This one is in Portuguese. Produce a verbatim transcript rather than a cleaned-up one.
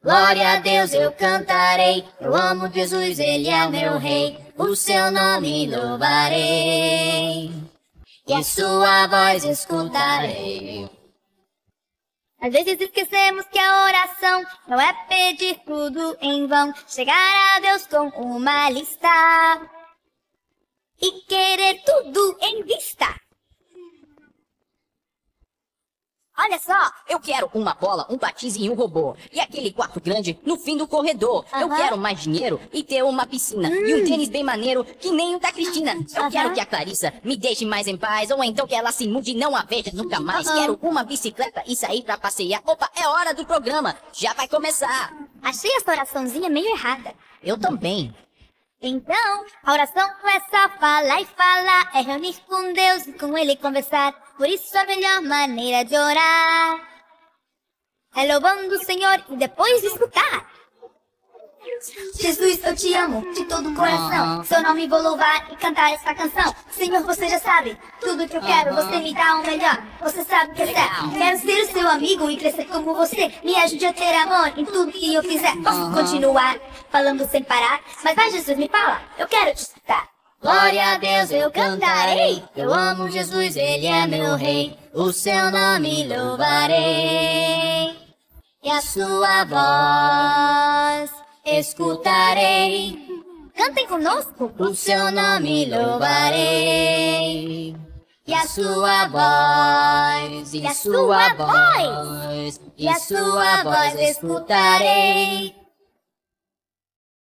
Glória a Deus eu cantarei, eu amo Jesus, Ele é meu Rei, o seu nome louvarei, e a sua voz escutarei. Às vezes esquecemos que a oração não é pedir tudo em vão, chegar a Deus com uma lista e querer tudo em vista. Olha só, eu quero uma bola, um patins e um robô. E aquele quarto grande no fim do corredor. Uhum. Eu quero mais dinheiro e ter uma piscina. Hum. E um tênis bem maneiro que nem o da Cristina. Eu uhum. quero que a Clarissa me deixe mais em paz. Ou então que ela se mude e não a veja nunca mais. Uhum. Quero uma bicicleta e sair pra passear. Opa, é hora do programa. Já vai começar. Achei essa oraçãozinha meio errada. Eu também. Então, a oração não é só falar e falar, é reunir com Deus e com Ele conversar. Por isso a melhor maneira de orar é louvando o Senhor e depois escutar. Jesus, eu te amo de todo o coração, seu nome vou louvar e cantar essa canção. Senhor, você já sabe tudo que eu quero, você me dá o melhor, você sabe que é certo. Quero ser o seu amigo e crescer como você, me ajude a ter amor em tudo que eu fizer. Posso continuar falando sem parar, mas vai Jesus, me fala, eu quero te escutar. Glória a Deus eu cantarei, eu amo Jesus, Ele é meu Rei, o seu nome louvarei, e a sua voz escutarei. Cantem conosco. O seu nome louvarei, e a sua voz, e a sua voz, e a sua voz escutarei.